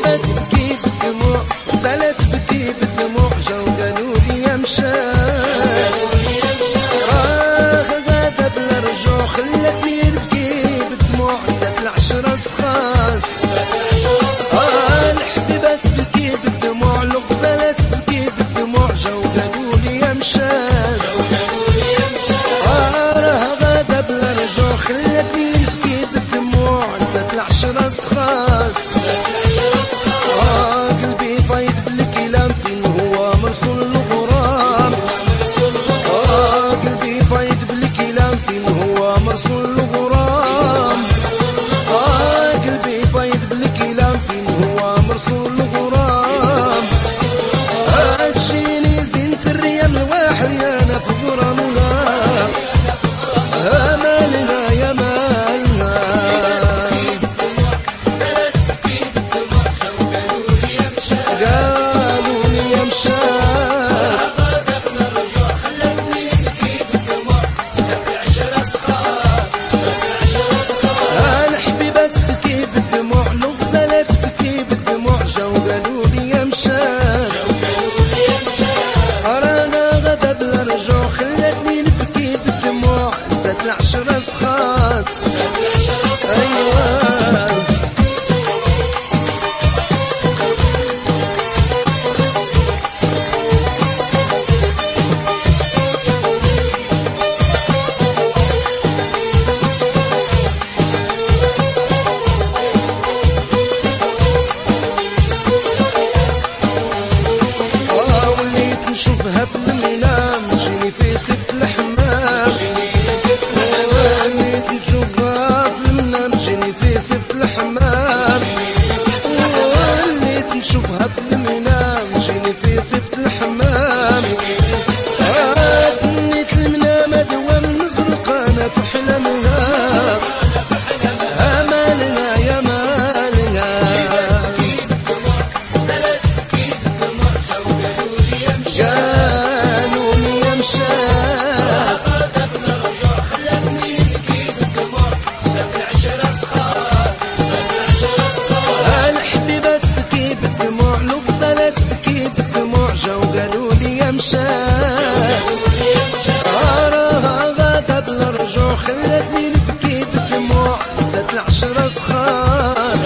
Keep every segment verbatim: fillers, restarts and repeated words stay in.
الحبيبة تبكي بالدموع زالت تبكي بالدموع جاو قالوا لي يا مشات راه غادا بلا رجوع خلتني نبكي بالدموع زاد العشرة سخان آه الحبيبة تبكي بالدموع الغزالة تبكي بالدموع جاو قالوا لي يا مشات آه راه غادا بلا رجوع خلتني نبكي بالدموع زاد العشرة سخان آه قلبي فايد بالكلام فين هو مرسول الغرام آه قلبي فايد بالكلام فين هو مرسول الغرام آه قلبي فايد بالكلام فين هو مرسول الغرام آه تجيني زينة الريم الواحد يا انا في غرامها آه مالها يا مالها قالوا لي يا مشات الحبيبة تبكي بالدموع الغزالة تبكي بالدموع جاو قالوا لي يا مشات رانا غدا بلا رجوع خلتني نبكي بالدموع نسات العشرة سخات أيوة نشوفها في المنام جيني في سكت الحمام وليت نشوفها في المنام جيني في سكت الحمام وليت نشوفها في المنام جيني في سكت الحمام تنيت المنام دوام نغرق انا في حلمها مالها يا مالها قالوا لي يا مشات الحبيبة تبكي بالدموع الغزالة تبكي بالدموع جاو قالوا لي يا مشات راها غادا بلا رجوع خلتني نبكي بالدموع زاد العشرة سخان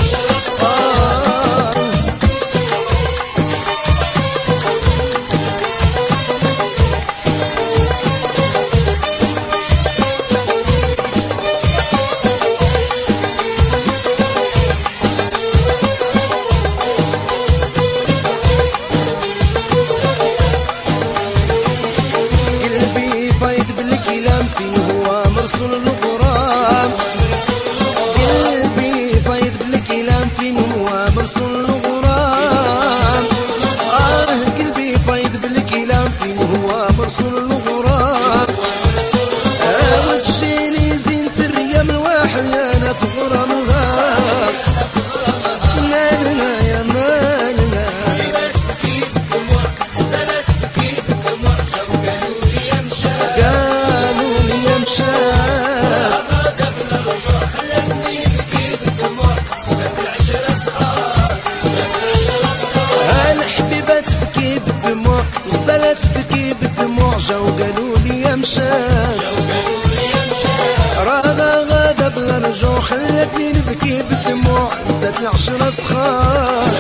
قلبي فايد بالكلام فين هو مرسول الغرام قلبي فايد بالكلام فين هو مرسول الغرام آه قلبي فايد بالكلام فين هو مرسول الغرام آه وتجيني زينة الريم الواحد يا انا في غرامها مالها يا مالها قالوا لي يا مشات الحبيبة تبكي بالدموع الغزالة تبكي بالدموع جاو قالوا لي يا مشات راها غادا بلا رجوع خلتني نبكي بالدموع زاد العشرة سخان